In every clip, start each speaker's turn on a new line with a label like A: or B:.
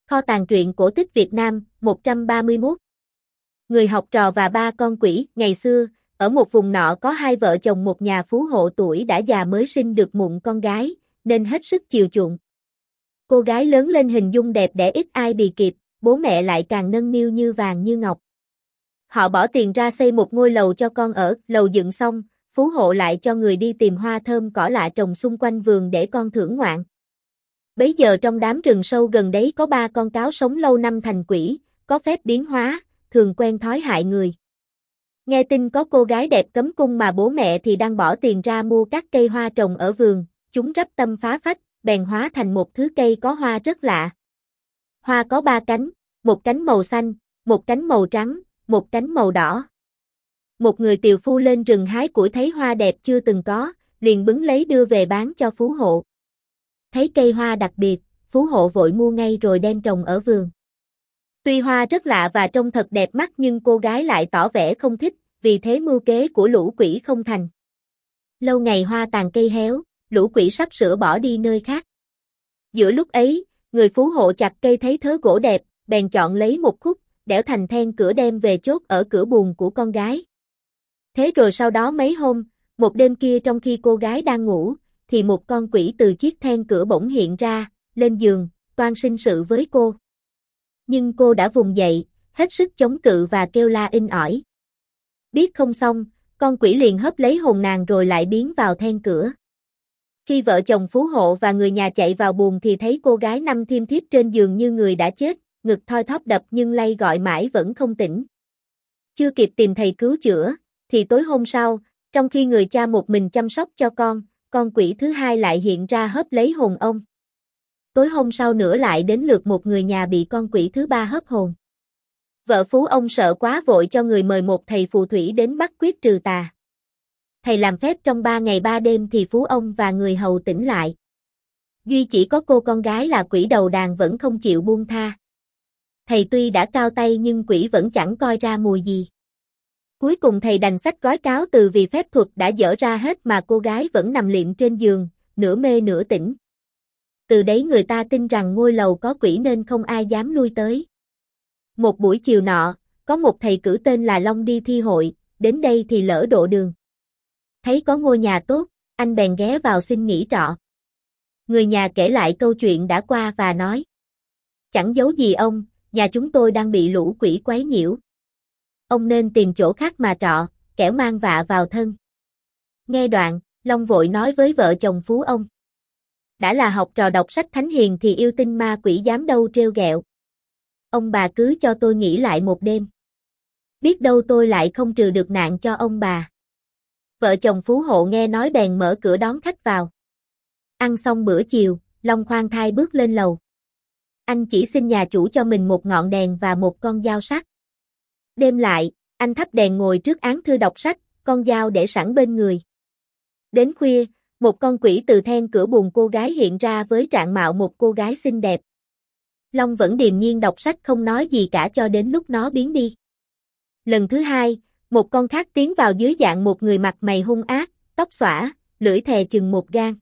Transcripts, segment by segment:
A: Kho tàng truyện cổ tích Việt Nam, 131. Người học trò và ba con quỷ. Ngày xưa, ở một vùng nọ có hai vợ chồng một nhà phú hộ tuổi đã già mới sinh được mụn con gái, nên hết sức chiều chuộng. Cô gái lớn lên hình dung đẹp đẽ ít ai bì kịp, bố mẹ lại càng nâng niu như vàng như ngọc. Họ bỏ tiền ra xây một ngôi lầu cho con ở, lầu dựng xong, phú hộ lại cho người đi tìm hoa thơm cỏ lạ trồng xung quanh vườn để con thưởng ngoạn. Bấy giờ trong đám rừng sâu gần đấy có ba con cáo sống lâu năm thành quỷ, có phép biến hóa, thường quen thói hại người. Nghe tin có cô gái đẹp cấm cung mà bố mẹ thì đang bỏ tiền ra mua các cây hoa trồng ở vườn, chúng rắp tâm phá phách, bèn hóa thành một thứ cây có hoa rất lạ. Hoa có ba cánh, một cánh màu xanh, một cánh màu trắng, một cánh màu đỏ. Một người tiều phu lên rừng hái củi thấy hoa đẹp chưa từng có, liền bứng lấy đưa về bán cho phú hộ. Thấy cây hoa đặc biệt, phú hộ vội mua ngay rồi đem trồng ở vườn. Tuy hoa rất lạ và trông thật đẹp mắt nhưng cô gái lại tỏ vẻ không thích, vì thế mưu kế của lũ quỷ không thành. Lâu ngày hoa tàn cây héo, lũ quỷ sắp sửa bỏ đi nơi khác. Giữa lúc ấy, người phú hộ chặt cây thấy thớ gỗ đẹp, bèn chọn lấy một khúc, đẽo thành then cửa đem về chốt ở cửa buồng của con gái. Thế rồi sau đó mấy hôm, một đêm kia trong khi cô gái đang ngủ, thì một con quỷ từ chiếc then cửa bỗng hiện ra, lên giường, toan sinh sự với cô. Nhưng cô đã vùng dậy, hết sức chống cự và kêu la inh ỏi. Biết không xong, con quỷ liền hớp lấy hồn nàng rồi lại biến vào then cửa. Khi vợ chồng phú hộ và người nhà chạy vào buồng thì thấy cô gái nằm thiêm thiếp trên giường như người đã chết, ngực thoi thóp đập nhưng lay gọi mãi vẫn không tỉnh. Chưa kịp tìm thầy cứu chữa, thì tối hôm sau, trong khi người cha một mình chăm sóc cho con quỷ thứ hai lại hiện ra hớp lấy hồn ông. Tối hôm sau nữa lại đến lượt một người nhà bị con quỷ thứ ba hớp hồn. Vợ phú ông sợ quá vội cho người mời một thầy phù thủy đến bắt quyết trừ tà. Thầy làm phép trong 3 ngày 3 đêm thì phú ông và người hầu tỉnh lại. Duy chỉ có cô con gái là quỷ đầu đàn vẫn không chịu buông tha. Thầy tuy đã cao tay nhưng quỷ vẫn chẳng coi ra mùi gì. Cuối cùng thầy đành xách gói cáo từ vì phép thuật đã dở ra hết mà cô gái vẫn nằm liệm trên giường, nửa mê nửa tỉnh. Từ đấy người ta tin rằng ngôi lầu có quỷ nên không ai dám lui tới. Một buổi chiều nọ, có một thầy cử tên là Long đi thi hội, đến đây thì lỡ độ đường. Thấy có ngôi nhà tốt, anh bèn ghé vào xin nghỉ trọ. Người nhà kể lại câu chuyện đã qua và nói: chẳng giấu gì ông, nhà chúng tôi đang bị lũ quỷ quấy nhiễu. Ông nên tìm chỗ khác mà trọ, kẻo mang vạ vào thân. Nghe đoạn, Long vội nói với vợ chồng phú ông: đã là học trò đọc sách thánh hiền thì yêu tinh ma quỷ dám đâu trêu ghẹo. Ông bà cứ cho tôi nghỉ lại một đêm. Biết đâu tôi lại không trừ được nạn cho ông bà. Vợ chồng phú hộ nghe nói bèn mở cửa đón khách vào. Ăn xong bữa chiều, Long khoan thai bước lên lầu. Anh chỉ xin nhà chủ cho mình một ngọn đèn và một con dao sắc. Đêm lại, anh thắp đèn ngồi trước án thư đọc sách, con dao để sẵn bên người. Đến khuya, một con quỷ từ then cửa buồng cô gái hiện ra với trạng mạo một cô gái xinh đẹp. Long vẫn điềm nhiên đọc sách không nói gì cả cho đến lúc nó biến đi. Lần thứ hai, một con khác tiến vào dưới dạng một người mặt mày hung ác, tóc xõa, lưỡi thè chừng một gang.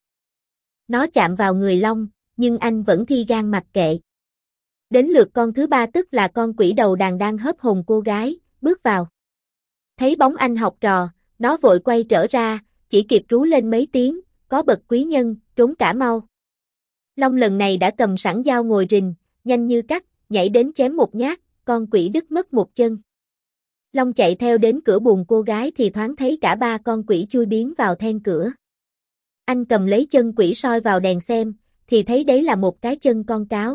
A: Nó chạm vào người Long, nhưng anh vẫn thi gan mặc kệ. Đến lượt con thứ ba tức là con quỷ đầu đàn đang hớp hồn cô gái, bước vào. Thấy bóng anh học trò, nó vội quay trở ra, chỉ kịp rú lên mấy tiếng, có bậc quý nhân, trốn cả mau. Long lần này đã cầm sẵn dao ngồi rình, nhanh như cắt, nhảy đến chém một nhát, con quỷ đứt mất một chân. Long chạy theo đến cửa buồng cô gái thì thoáng thấy cả ba con quỷ chui biến vào then cửa. Anh cầm lấy chân quỷ soi vào đèn xem, thì thấy đấy là một cái chân con cáo.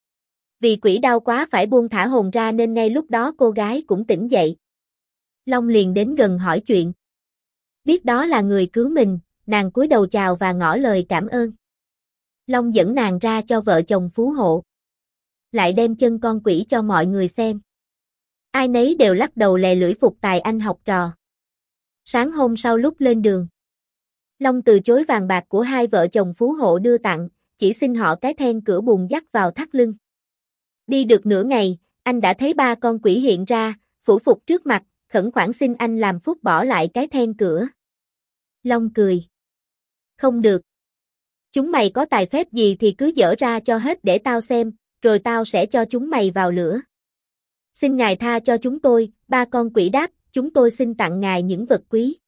A: Vì quỷ đau quá phải buông thả hồn ra nên ngay lúc đó cô gái cũng tỉnh dậy. Long liền đến gần hỏi chuyện. Biết đó là người cứu mình, nàng cúi đầu chào và ngỏ lời cảm ơn. Long dẫn nàng ra cho vợ chồng phú hộ. Lại đem chân con quỷ cho mọi người xem. Ai nấy đều lắc đầu lè lưỡi phục tài anh học trò. Sáng hôm sau lúc lên đường, Long từ chối vàng bạc của hai vợ chồng phú hộ đưa tặng, chỉ xin họ cái then cửa buồng dắt vào thắt lưng. Đi được nửa ngày, anh đã thấy ba con quỷ hiện ra, phủ phục trước mặt, khẩn khoản xin anh làm phúc bỏ lại cái then cửa. Long cười. Không được. Chúng mày có tài phép gì thì cứ dở ra cho hết để tao xem, rồi tao sẽ cho chúng mày vào lửa. Xin ngài tha cho chúng tôi, ba con quỷ đáp, chúng tôi xin tặng ngài những vật quý.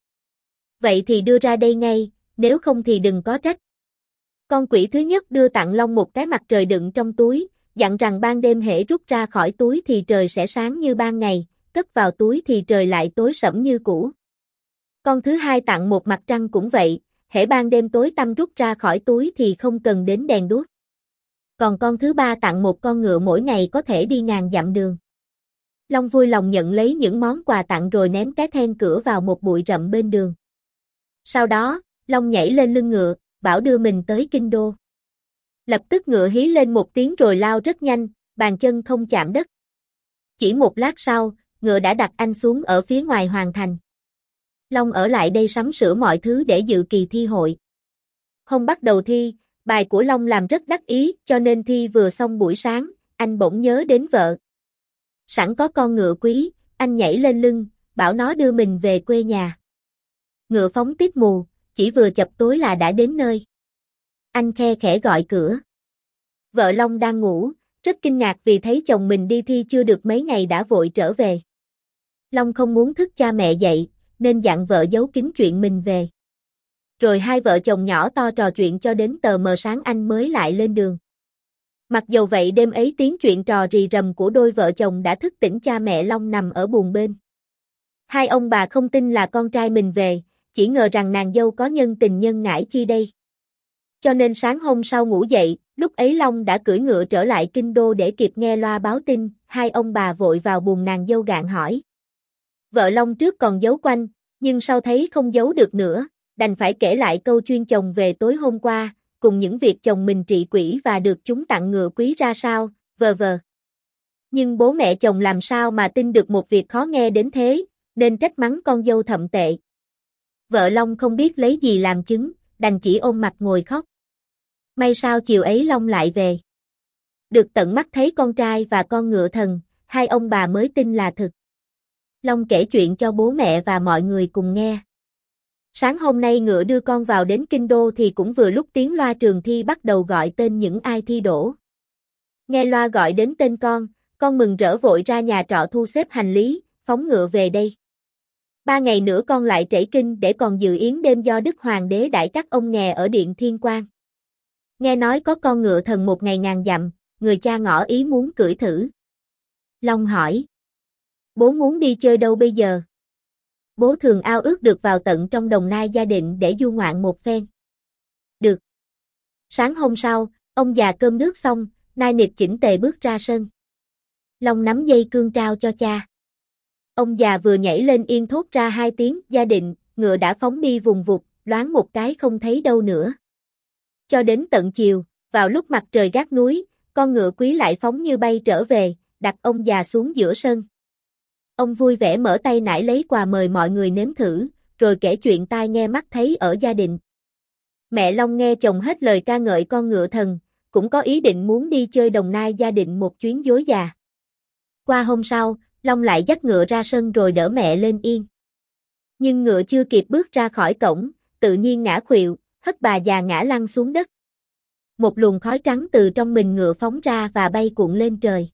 A: Vậy thì đưa ra đây ngay, nếu không thì đừng có trách. Con quỷ thứ nhất đưa tặng Long một cái mặt trời đựng trong túi, dặn rằng ban đêm hễ rút ra khỏi túi thì trời sẽ sáng như ban ngày, cất vào túi thì trời lại tối sẫm như cũ. Con thứ hai tặng một mặt trăng cũng vậy, hễ ban đêm tối tăm rút ra khỏi túi thì không cần đến đèn đuốc. Còn con thứ ba tặng một con ngựa mỗi ngày có thể đi ngàn dặm đường. Long vui lòng nhận lấy những món quà tặng rồi ném cái then cửa vào một bụi rậm bên đường. Sau đó, Long nhảy lên lưng ngựa, bảo đưa mình tới kinh đô. Lập tức ngựa hí lên một tiếng rồi lao rất nhanh, bàn chân không chạm đất. Chỉ một lát sau, ngựa đã đặt anh xuống ở phía ngoài hoàng thành. Long ở lại đây sắm sửa mọi thứ để dự kỳ thi hội. Hôm bắt đầu thi, bài của Long làm rất đắc ý, cho nên thi vừa xong buổi sáng, anh bỗng nhớ đến vợ. Sẵn có con ngựa quý, anh nhảy lên lưng, bảo nó đưa mình về quê nhà. Ngựa phóng tiếp mù, chỉ vừa chập tối là đã đến nơi. Anh khe khẽ gọi cửa. Vợ Long đang ngủ, rất kinh ngạc vì thấy chồng mình đi thi chưa được mấy ngày đã vội trở về. Long không muốn thức cha mẹ dậy, nên dặn vợ giấu kín chuyện mình về. Rồi hai vợ chồng nhỏ to trò chuyện cho đến tờ mờ sáng anh mới lại lên đường. Mặc dầu vậy đêm ấy tiếng chuyện trò rì rầm của đôi vợ chồng đã thức tỉnh cha mẹ Long nằm ở buồng bên. Hai ông bà không tin là con trai mình về, chỉ ngờ rằng nàng dâu có nhân tình nhân ngãi chi đây. Cho nên sáng hôm sau ngủ dậy, lúc ấy Long đã cưỡi ngựa trở lại kinh đô để kịp nghe loa báo tin, hai ông bà vội vào buồng nàng dâu gạn hỏi. Vợ Long trước còn giấu quanh, nhưng sau thấy không giấu được nữa, đành phải kể lại câu chuyên chồng về tối hôm qua, cùng những việc chồng mình trị quỷ và được chúng tặng ngựa quý ra sao, vờ vờ. Nhưng bố mẹ chồng làm sao mà tin được một việc khó nghe đến thế, nên trách mắng con dâu thậm tệ. Vợ Long không biết lấy gì làm chứng, đành chỉ ôm mặt ngồi khóc. May sao chiều ấy Long lại về. Được tận mắt thấy con trai và con ngựa thần, hai ông bà mới tin là thực. Long kể chuyện cho bố mẹ và mọi người cùng nghe. Sáng hôm nay ngựa đưa con vào đến kinh đô thì cũng vừa lúc tiếng loa trường thi bắt đầu gọi tên những ai thi đỗ. Nghe loa gọi đến tên con mừng rỡ vội ra nhà trọ thu xếp hành lý, phóng ngựa về đây. 3 ngày nữa con lại trẫy kinh để còn dự yến đêm do Đức Hoàng đế đãi các ông nghè ở Điện Thiên Quang. Nghe nói có con ngựa thần một ngày ngàn dặm, người cha ngỏ ý muốn cưỡi thử. Long hỏi. Bố muốn đi chơi đâu bây giờ? Bố thường ao ước được vào tận trong Đồng Nai Gia Định để du ngoạn một phen. Được. Sáng hôm sau, ông già cơm nước xong, nai nịt chỉnh tề bước ra sân. Long nắm dây cương trao cho cha. Ông già vừa nhảy lên yên thốt ra hai tiếng Gia Định, ngựa đã phóng đi vùng vụt, loáng một cái không thấy đâu nữa. Cho đến tận chiều, vào lúc mặt trời gác núi, con ngựa quý lại phóng như bay trở về, đặt ông già xuống giữa sân. Ông vui vẻ mở tay nải lấy quà mời mọi người nếm thử, rồi kể chuyện tai nghe mắt thấy ở Gia Định. Mẹ Long nghe chồng hết lời ca ngợi con ngựa thần, cũng có ý định muốn đi chơi Đồng Nai Gia Định một chuyến dối già. Qua hôm sau, Long lại dắt ngựa ra sân rồi đỡ mẹ lên yên. Nhưng ngựa chưa kịp bước ra khỏi cổng, tự nhiên ngã khuỵu, hất bà già ngã lăn xuống đất. Một luồng khói trắng từ trong mình ngựa phóng ra và bay cuộn lên trời.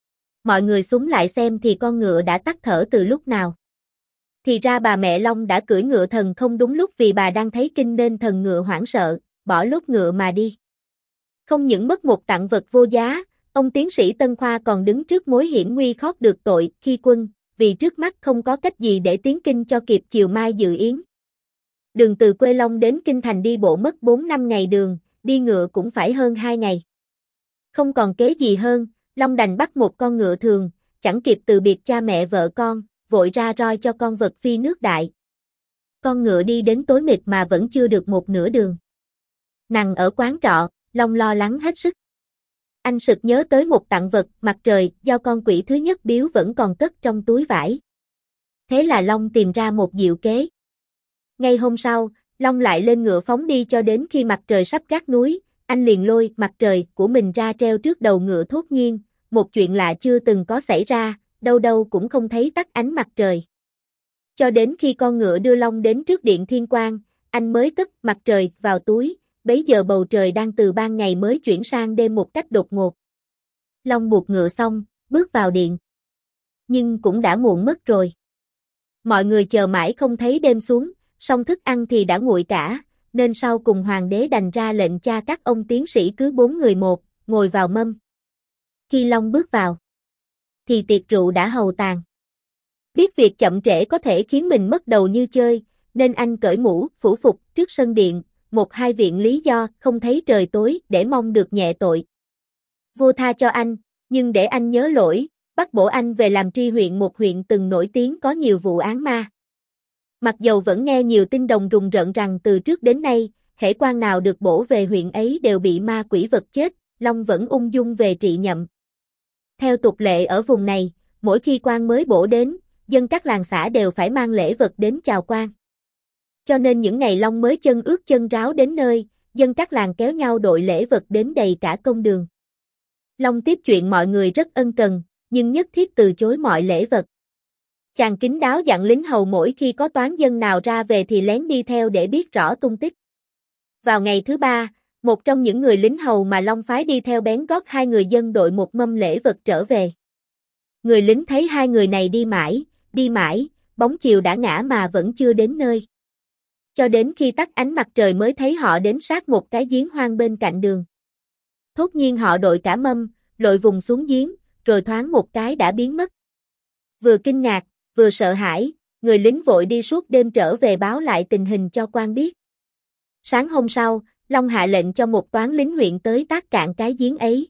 A: Mọi người xúm lại xem thì con ngựa đã tắt thở từ lúc nào. Thì ra bà mẹ Long đã cưỡi ngựa thần không đúng lúc vì bà đang thấy kinh nên thần ngựa hoảng sợ, bỏ lốt ngựa mà đi. Không những mất một tặng vật vô giá, ông tiến sĩ Tân Khoa còn đứng trước mối hiểm nguy khót được tội khi quân, vì trước mắt không có cách gì để tiến kinh cho kịp chiều mai dự yến. Đường từ quê Long đến kinh thành đi bộ mất 4-5 ngày đường, đi ngựa cũng phải hơn 2 ngày. Không còn kế gì hơn, Long đành bắt một con ngựa thường, chẳng kịp từ biệt cha mẹ vợ con, vội ra roi cho con vật phi nước đại. Con ngựa đi đến tối mịt mà vẫn chưa được một nửa đường. Nằm ở quán trọ, Long lo lắng hết sức. Anh sực nhớ tới một tặng vật mặt trời do con quỷ thứ nhất biếu vẫn còn cất trong túi vải. Thế là Long tìm ra một diệu kế. Ngay hôm sau, Long lại lên ngựa phóng đi cho đến khi mặt trời sắp gác núi, anh liền lôi mặt trời của mình ra treo trước đầu ngựa thốt nhiên, một chuyện lạ chưa từng có xảy ra, đâu đâu cũng không thấy tắt ánh mặt trời. Cho đến khi con ngựa đưa Long đến trước Điện Thiên Quang, anh mới cất mặt trời vào túi, bấy giờ bầu trời đang từ ban ngày mới chuyển sang đêm một cách đột ngột. Long buộc ngựa xong, bước vào điện. Nhưng cũng đã muộn mất rồi. Mọi người chờ mãi không thấy đêm xuống, song thức ăn thì đã nguội cả, nên sau cùng hoàng đế đành ra lệnh cha các ông tiến sĩ cứ 4 người một, ngồi vào mâm. Khi Long bước vào, thì tiệc rượu đã hầu tàn. Biết việc chậm trễ có thể khiến mình mất đầu như chơi, nên anh cởi mũ, phủ phục trước sân điện, một hai viện lý do không thấy trời tối để mong được nhẹ tội. Vua tha cho anh, nhưng để anh nhớ lỗi, bắt bổ anh về làm tri huyện một huyện từng nổi tiếng có nhiều vụ án ma. Mặc dầu vẫn nghe nhiều tin đồn rùng rợn rằng từ trước đến nay, hễ quan nào được bổ về huyện ấy đều bị ma quỷ vật chết, Long vẫn ung dung về trị nhậm. Theo tục lệ ở vùng này, mỗi khi quan mới bổ đến, dân các làng xã đều phải mang lễ vật đến chào quan. Cho nên những ngày Long mới chân ướt chân ráo đến nơi, dân các làng kéo nhau đội lễ vật đến đầy cả công đường. Long tiếp chuyện mọi người rất ân cần, nhưng nhất thiết từ chối mọi lễ vật. Chàng kín đáo dặn lính hầu mỗi khi có toán dân nào ra về thì lén đi theo để biết rõ tung tích. Vào ngày thứ 3, một trong những người lính hầu mà Long phái đi theo bén gót hai người dân đội một mâm lễ vật trở về. Người lính thấy hai người này đi mãi, bóng chiều đã ngã mà vẫn chưa đến nơi. Cho đến khi tắt ánh mặt trời mới thấy họ đến sát một cái giếng hoang bên cạnh đường. Thốt nhiên họ đội cả mâm, lội vùng xuống giếng, rồi thoáng một cái đã biến mất. Vừa kinh ngạc, vừa sợ hãi, người lính vội đi suốt đêm trở về báo lại tình hình cho quan biết. Sáng hôm sau, Long hạ lệnh cho một toán lính huyện tới tát cạn cái giếng ấy.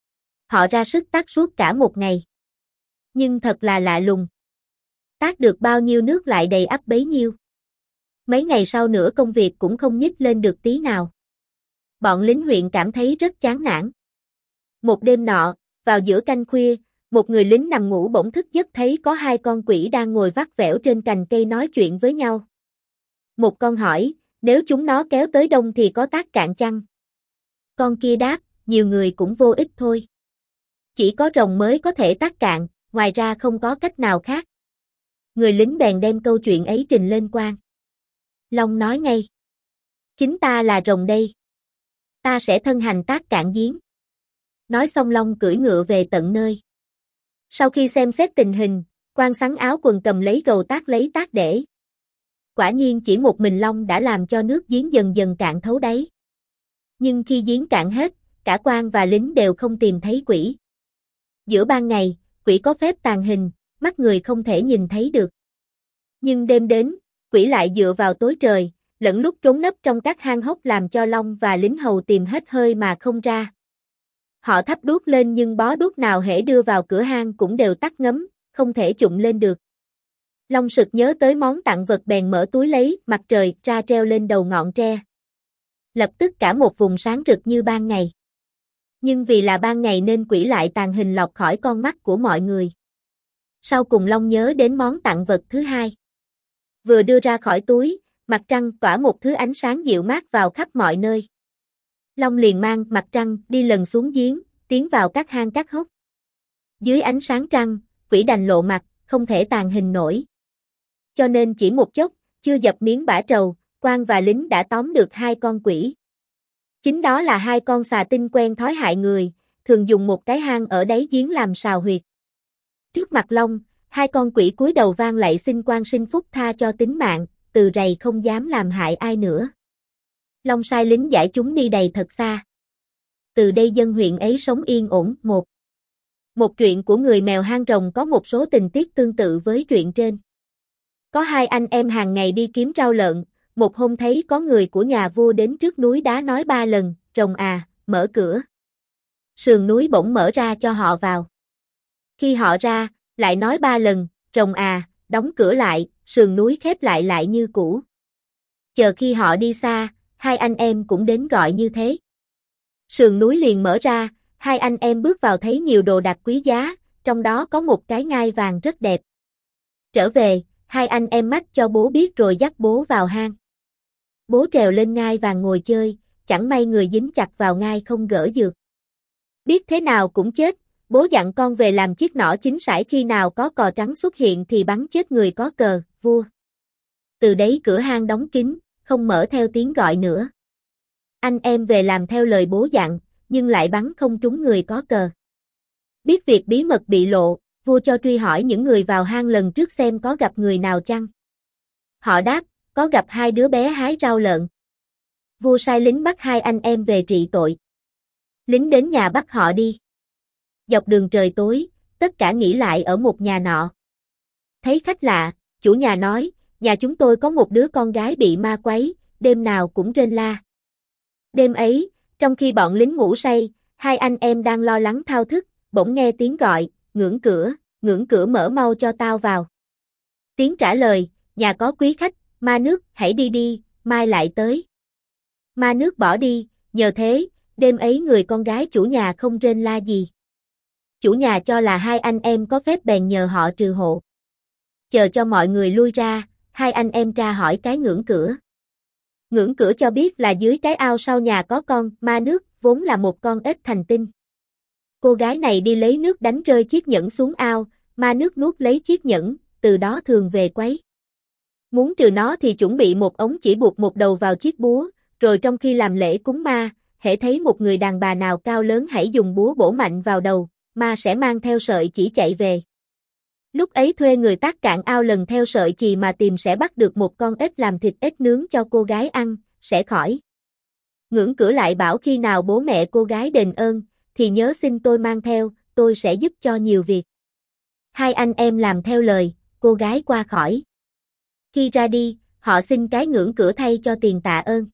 A: Họ ra sức tát suốt cả một ngày. Nhưng thật là lạ lùng. Tát được bao nhiêu nước lại đầy ắp bấy nhiêu. Mấy ngày sau nữa công việc cũng không nhích lên được tí nào. Bọn lính huyện cảm thấy rất chán nản. Một đêm nọ, vào giữa canh khuya, một người lính nằm ngủ bỗng thức giấc thấy có hai con quỷ đang ngồi vắt vẻo trên cành cây nói chuyện với nhau. Một con hỏi, nếu chúng nó kéo tới đông thì có tát cạn chăng? Con kia đáp, nhiều người cũng vô ích thôi. Chỉ có rồng mới có thể tát cạn, ngoài ra không có cách nào khác. Người lính bèn đem câu chuyện ấy trình lên quan. Long nói ngay. Chính ta là rồng đây. Ta sẽ thân hành tát cạn giếng. Nói xong Long cưỡi ngựa về tận nơi. Sau khi xem xét tình hình, quan sắn áo quần cầm lấy gầu tát lấy tát để. Quả nhiên chỉ một mình Long đã làm cho nước giếng dần dần cạn thấu đáy. Nhưng khi giếng cạn hết, cả quan và lính đều không tìm thấy quỷ. Giữa ban ngày, quỷ có phép tàng hình, mắt người không thể nhìn thấy được. Nhưng đêm đến, quỷ lại dựa vào tối trời, lẫn lúc trốn nấp trong các hang hốc làm cho Long và lính hầu tìm hết hơi mà không ra. Họ thắp đuốc lên nhưng bó đuốc nào hễ đưa vào cửa hang cũng đều tắt ngấm, không thể chụng lên được. Long sực nhớ tới món tặng vật bèn mở túi lấy mặt trời ra treo lên đầu ngọn tre. Lập tức cả một vùng sáng rực như ban ngày. Nhưng vì là ban ngày nên quỷ lại tàng hình lọt khỏi con mắt của mọi người. Sau cùng Long nhớ đến món tặng vật thứ hai. Vừa đưa ra khỏi túi, mặt trăng tỏa một thứ ánh sáng dịu mát vào khắp mọi nơi. Long liền mang mặt trăng đi lần xuống giếng, tiến vào các hang các hốc. Dưới ánh sáng trăng, quỷ đành lộ mặt, không thể tàng hình nổi. Cho nên chỉ một chốc, chưa dập miếng bã trầu, quan và lính đã tóm được hai con quỷ. Chính đó là hai con xà tinh quen thói hại người, thường dùng một cái hang ở đáy giếng làm sào huyệt. Trước mặt Long, hai con quỷ cúi đầu vang lạy xin quan sinh phúc tha cho tính mạng, từ rày không dám làm hại ai nữa. Long sai lính giải chúng đi đầy thật xa. Từ đây dân huyện ấy sống yên ổn. Một chuyện của người mèo hang rồng có một số tình tiết tương tự với chuyện trên. Có hai anh em hàng ngày đi kiếm rau lợn, một hôm thấy có người của nhà vua đến trước núi đá nói 3 lần, rồng à, mở cửa. Sườn núi bỗng mở ra cho họ vào. Khi họ ra, lại nói 3 lần, rồng à, đóng cửa lại, sườn núi khép lại như cũ. Chờ khi họ đi xa, hai anh em cũng đến gọi như thế. Sườn núi liền mở ra, hai anh em bước vào thấy nhiều đồ đạc quý giá, trong đó có một cái ngai vàng rất đẹp. Trở về, hai anh em mách cho bố biết rồi dắt bố vào hang. Bố trèo lên ngai vàng ngồi chơi, chẳng may người dính chặt vào ngai không gỡ được. Biết thế nào cũng chết, bố dặn con về làm chiếc nỏ chính sải khi nào có cò trắng xuất hiện thì bắn chết người có cờ, vua. Từ đấy cửa hang đóng kín, không mở theo tiếng gọi nữa. Anh em về làm theo lời bố dặn, nhưng lại bắn không trúng người có cờ. Biết việc bí mật bị lộ, vua cho truy hỏi những người vào hang lần trước xem có gặp người nào chăng. Họ đáp, có gặp hai đứa bé hái rau lợn. Vua sai lính bắt hai anh em về trị tội. Lính đến nhà bắt họ đi. Dọc đường trời tối, tất cả nghỉ lại ở một nhà nọ. Thấy khách lạ, chủ nhà nói, nhà chúng tôi có một đứa con gái bị ma quấy, đêm nào cũng rên la. Đêm ấy, trong khi bọn lính ngủ say, hai anh em đang lo lắng thao thức, bỗng nghe tiếng gọi, ngưỡng cửa mở mau cho tao vào. Tiếng trả lời, nhà có quý khách, ma nước, hãy đi đi, mai lại tới. Ma nước bỏ đi, nhờ thế, đêm ấy người con gái chủ nhà không rên la gì. Chủ nhà cho là hai anh em có phép bèn nhờ họ trừ hộ. Chờ cho mọi người lui ra, hai anh em tra hỏi cái ngưỡng cửa. Ngưỡng cửa cho biết là dưới cái ao sau nhà có con ma nước, vốn là một con ếch thành tinh. Cô gái này đi lấy nước đánh rơi chiếc nhẫn xuống ao, ma nước nuốt lấy chiếc nhẫn, từ đó thường về quấy. Muốn trừ nó thì chuẩn bị một ống chỉ buộc một đầu vào chiếc búa, rồi trong khi làm lễ cúng ma, hễ thấy một người đàn bà nào cao lớn hãy dùng búa bổ mạnh vào đầu, ma sẽ mang theo sợi chỉ chạy về. Lúc ấy thuê người tác cạn ao lần theo sợi chì mà tìm sẽ bắt được một con ếch làm thịt ếch nướng cho cô gái ăn, sẽ khỏi. Ngưỡng cửa lại bảo khi nào bố mẹ cô gái đền ơn, thì nhớ xin tôi mang theo, tôi sẽ giúp cho nhiều việc. Hai anh em làm theo lời, cô gái qua khỏi. Khi ra đi, họ xin cái ngưỡng cửa thay cho tiền tạ ơn.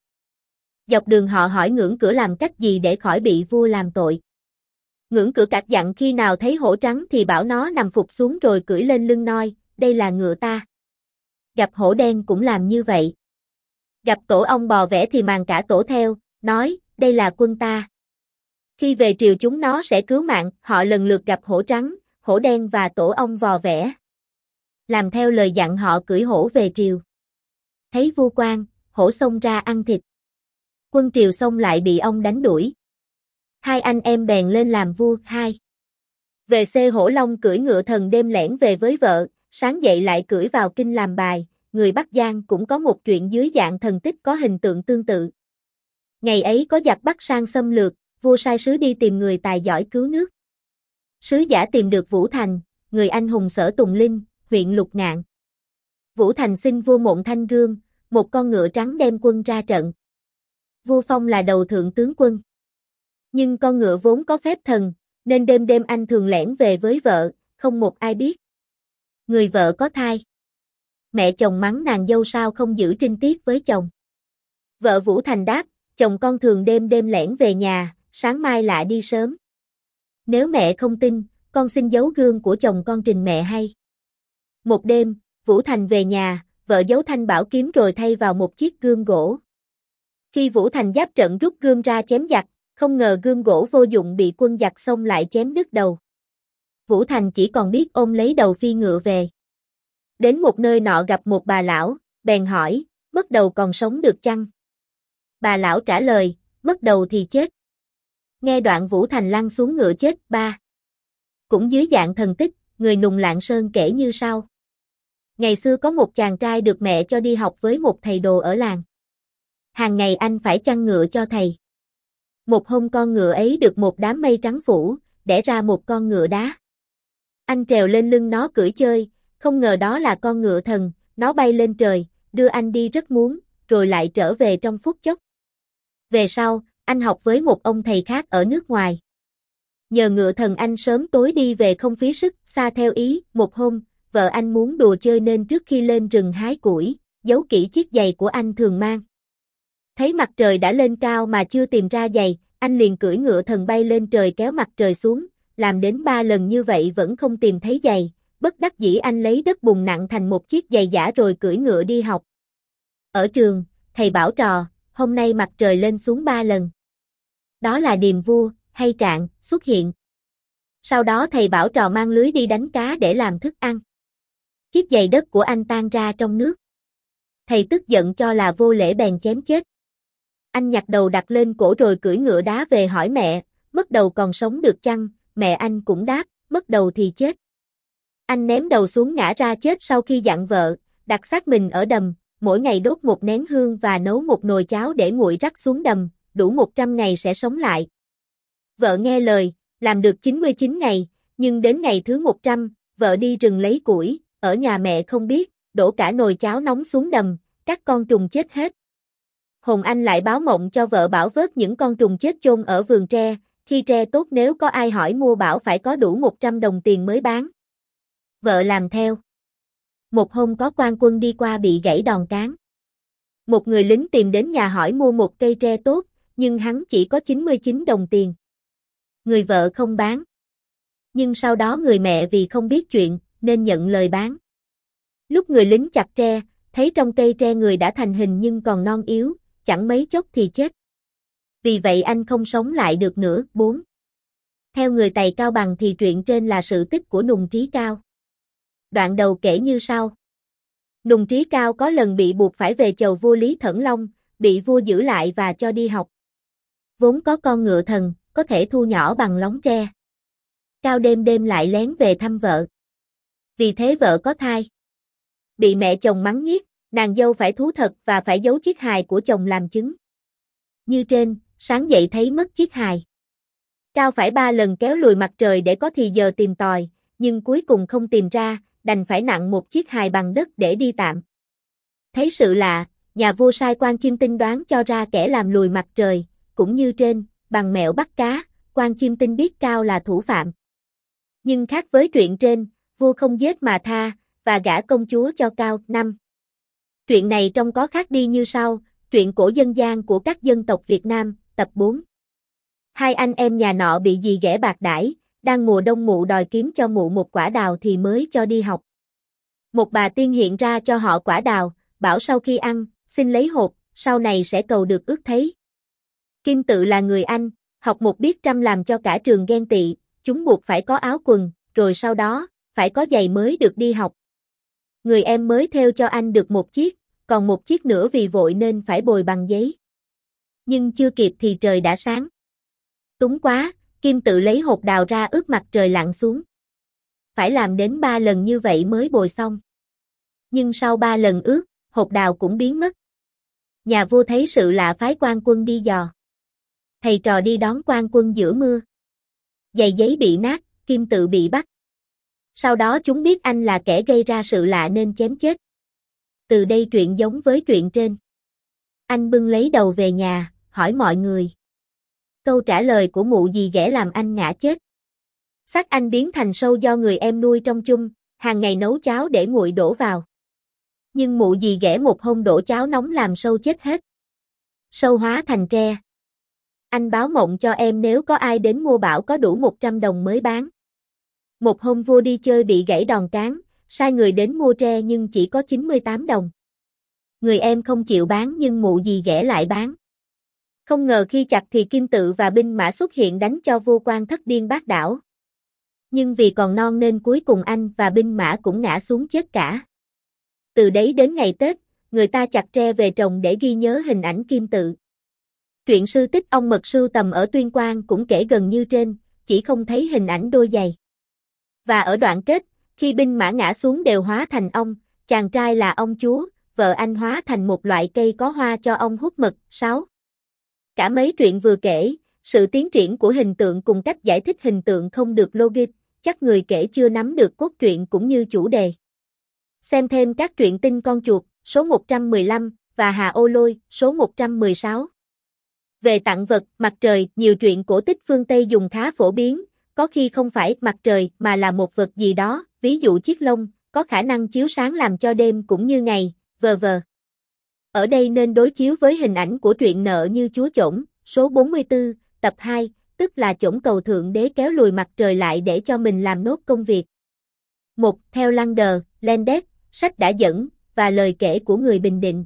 A: Dọc đường họ hỏi ngưỡng cửa làm cách gì để khỏi bị vua làm tội. Ngưỡng cửa cạc dặn khi nào thấy hổ trắng thì bảo nó nằm phục xuống rồi cưỡi lên lưng noi, đây là ngựa ta. Gặp hổ đen cũng làm như vậy. Gặp tổ ong bò vẽ thì màng cả tổ theo, nói, đây là quân ta. Khi về triều chúng nó sẽ cứu mạng, họ lần lượt gặp hổ trắng, hổ đen và tổ ong vò vẽ. Làm theo lời dặn họ cưỡi hổ về triều. Thấy vua quan, hổ xông ra ăn thịt. Quân triều xông lại bị ong đánh đuổi. Hai anh em bèn lên làm vua. Hai. Về xê Hổ Long cưỡi ngựa thần đêm lẻn về với vợ, sáng dậy lại cưỡi vào kinh làm bài. Người Bắc Giang cũng có một chuyện dưới dạng thần tích có hình tượng tương tự. Ngày ấy có giặc Bắc sang xâm lược, vua sai sứ đi tìm người tài giỏi cứu nước. Sứ giả tìm được Vũ Thành, người anh hùng Sở Tùng Linh, huyện Lục Ngạn. Vũ Thành xin vua Mộn Thanh Gương, một con ngựa trắng đem quân ra trận. Vua phong là đầu thượng tướng quân. Nhưng con ngựa vốn có phép thần, nên đêm đêm anh thường lẻn về với vợ, không một ai biết. Người vợ có thai. Mẹ chồng mắng nàng dâu sao không giữ trinh tiết với chồng. Vợ Vũ Thành đáp, chồng con thường đêm đêm lẻn về nhà, sáng mai lại đi sớm. Nếu mẹ không tin, con xin giấu gương của chồng con trình mẹ hay. Một đêm, Vũ Thành về nhà, vợ giấu thanh bảo kiếm rồi thay vào một chiếc gươm gỗ. Khi Vũ Thành giáp trận rút gươm ra chém giặc, không ngờ gươm gỗ vô dụng bị quân giặc xông lại chém đứt đầu. Vũ Thành chỉ còn biết ôm lấy đầu phi ngựa về. Đến một nơi nọ gặp một bà lão, bèn hỏi, mất đầu còn sống được chăng? Bà lão trả lời, mất đầu thì chết. Nghe đoạn Vũ Thành lăn xuống ngựa chết. Ba. Cũng dưới dạng thần tích, người nùng Lạng Sơn kể như sau. Ngày xưa có một chàng trai được mẹ cho đi học với một thầy đồ ở làng. Hàng ngày anh phải chăn ngựa cho thầy. Một hôm con ngựa ấy được một đám mây trắng phủ, đẻ ra một con ngựa đá. Anh trèo lên lưng nó cưỡi chơi, không ngờ đó là con ngựa thần, nó bay lên trời, đưa anh đi rất muốn, rồi lại trở về trong phút chốc. Về sau, anh học với một ông thầy khác ở nước ngoài. Nhờ ngựa thần anh sớm tối đi về không phí sức, xa theo ý. Một hôm, vợ anh muốn đùa chơi nên trước khi lên rừng hái củi, giấu kỹ chiếc giày của anh thường mang. Thấy mặt trời đã lên cao mà chưa tìm ra giày, anh liền cưỡi ngựa thần bay lên trời kéo mặt trời xuống, làm đến 3 lần như vậy vẫn không tìm thấy giày, bất đắc dĩ anh lấy đất bùn nặng thành một chiếc giày giả rồi cưỡi ngựa đi học. Ở trường, thầy bảo trò, hôm nay mặt trời lên xuống 3 lần. Đó là điềm vua, hay trạng, xuất hiện. Sau đó thầy bảo trò mang lưới đi đánh cá để làm thức ăn. Chiếc giày đất của anh tan ra trong nước. Thầy tức giận cho là vô lễ bèn chém chết. Anh nhặt đầu đặt lên cổ rồi cưỡi ngựa đá về hỏi mẹ, mất đầu còn sống được chăng? Mẹ anh cũng đáp, mất đầu thì chết. Anh ném đầu xuống ngã ra chết sau khi dặn vợ, đặt xác mình ở đầm, mỗi ngày đốt một nén hương và nấu một nồi cháo để nguội rắc xuống đầm, đủ 100 ngày sẽ sống lại. Vợ nghe lời, làm được 99 ngày, Nhưng đến ngày thứ 100, vợ đi rừng lấy củi, ở nhà mẹ không biết, đổ cả nồi cháo nóng xuống đầm, các con trùng chết hết. Hồn Anh lại báo mộng cho vợ bảo vớt những con trùng chết chôn ở vườn tre, khi tre tốt nếu có ai hỏi mua bảo phải có đủ 100 đồng tiền mới bán. Vợ làm theo. Một hôm có quan quân đi qua bị gãy đòn cán. Một người lính tìm đến nhà hỏi mua một cây tre tốt, nhưng hắn chỉ có 99 đồng tiền. Người vợ không bán. Nhưng sau đó người mẹ vì không biết chuyện, nên nhận lời bán. Lúc người lính chặt tre, thấy trong cây tre người đã thành hình nhưng còn non yếu, chẳng mấy chốc thì chết. Vì vậy anh không sống lại được nữa. 4. Theo người Tày Cao Bằng thì truyện trên là sự tích của Nùng Trí Cao. Đoạn đầu kể như sau. Nùng Trí Cao có lần bị buộc phải về chầu vua Lý Thẫn Long, bị vua giữ lại và cho đi học. Vốn có con ngựa thần, có thể thu nhỏ bằng lóng tre. Cao đêm đêm lại lén về thăm vợ. Vì thế vợ có thai. Bị mẹ chồng mắng nhiếc, nàng dâu phải thú thật và phải giấu chiếc hài của chồng làm chứng. Như trên, sáng dậy thấy mất chiếc hài. Cao phải 3 lần kéo lùi mặt trời để có thì giờ tìm tòi, nhưng cuối cùng không tìm ra, đành phải nặng một chiếc hài bằng đất để đi tạm. Thấy sự lạ, nhà vua sai quan chim tinh đoán cho ra kẻ làm lùi mặt trời, cũng như trên, bằng mẹo bắt cá, quan chim tinh biết Cao là thủ phạm. Nhưng khác với truyện trên, vua không giết mà tha, và gả công chúa cho Cao. 5. Truyện này trông có khác đi như sau, truyện cổ dân gian của các dân tộc Việt Nam, tập 4. Hai anh em nhà nọ bị dì ghẻ bạc đãi, đang mùa đông mụ đòi kiếm cho mụ một quả đào thì mới cho đi học. Một bà tiên hiện ra cho họ quả đào, bảo sau khi ăn, xin lấy hột, sau này sẽ cầu được ước thấy. Kim Tự là người Anh, học một biết trăm làm cho cả trường ghen tị, chúng buộc phải có áo quần, rồi sau đó, phải có giày mới được đi học. Người em mới theo cho anh được một chiếc, còn một chiếc nữa vì vội nên phải bồi bằng giấy. Nhưng chưa kịp thì trời đã sáng. Túng quá, Kim Tự lấy hột đào ra ướp mặt trời lặn xuống. Phải làm đến 3 lần như vậy mới bồi xong. Nhưng sau 3 lần ướp, hột đào cũng biến mất. Nhà vua thấy sự lạ phái quan quân đi dò. Thầy trò đi đón quan quân giữa mưa. Giày giấy bị nát, Kim Tự bị bắt. Sau đó chúng biết anh là kẻ gây ra sự lạ nên chém chết. Từ đây truyện giống với truyện trên. Anh bưng lấy đầu về nhà, hỏi mọi người. Câu trả lời của mụ dì ghẻ làm anh ngã chết. Xác anh biến thành sâu do người em nuôi trong chung, hàng ngày nấu cháo để nguội đổ vào. Nhưng mụ dì ghẻ một hôm đổ cháo nóng làm sâu chết hết. Sâu hóa thành tre. Anh báo mộng cho em nếu có ai đến mua bảo có đủ 100 đồng mới bán. Một hôm vua đi chơi bị gãy đòn cán, sai người đến mua tre nhưng chỉ có 98 đồng. Người em không chịu bán nhưng mụ dì ghẻ lại bán. Không ngờ khi chặt thì Kim Tự và binh mã xuất hiện đánh cho vua quan thất điên bát đảo. Nhưng vì còn non nên cuối cùng anh và binh mã cũng ngã xuống chết cả. Từ đấy đến ngày Tết, người ta chặt tre về trồng để ghi nhớ hình ảnh Kim Tự. Truyện sư tích ông mật sưu tầm ở Tuyên Quang cũng kể gần như trên, chỉ không thấy hình ảnh đôi giày. Và ở đoạn kết, khi binh mã ngã xuống đều hóa thành ong, chàng trai là ong chúa, vợ anh hóa thành một loại cây có hoa cho ong hút mật. 6. Cả mấy truyện vừa kể, sự tiến triển của hình tượng cùng cách giải thích hình tượng không được logic, chắc người kể chưa nắm được cốt truyện cũng như chủ đề. Xem thêm các truyện Tinh Con Chuột, số 115, và Hà Ô Lôi, số 116. Về tặng vật, mặt trời, nhiều truyện cổ tích phương Tây dùng khá phổ biến, có khi không phải mặt trời mà là một vật gì đó, ví dụ chiếc lông, có khả năng chiếu sáng làm cho đêm cũng như ngày, v.v. Ở đây nên đối chiếu với hình ảnh của truyện Nợ Như Chúa Chổng, số 44, tập 2, tức là Chổng cầu Thượng Đế kéo lùi mặt trời lại để cho mình làm nốt công việc. 1. Theo Lander, Landet, sách đã dẫn, và lời kể của người Bình Định.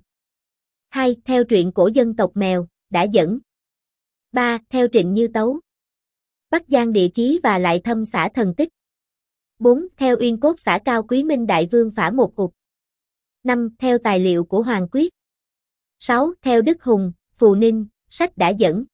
A: 2. Theo truyện cổ dân tộc Mèo, đã dẫn. 3. Theo Trịnh Như Tấu, Bắc Giang địa chí và Lại Thâm xã Thần Tích. 4. Theo Uyên Cốt xã Cao Quý Minh Đại Vương phả một ụt. 5. Theo tài liệu của Hoàng Quyết. 6. Theo Đức Hùng, Phù Ninh, sách đã dẫn.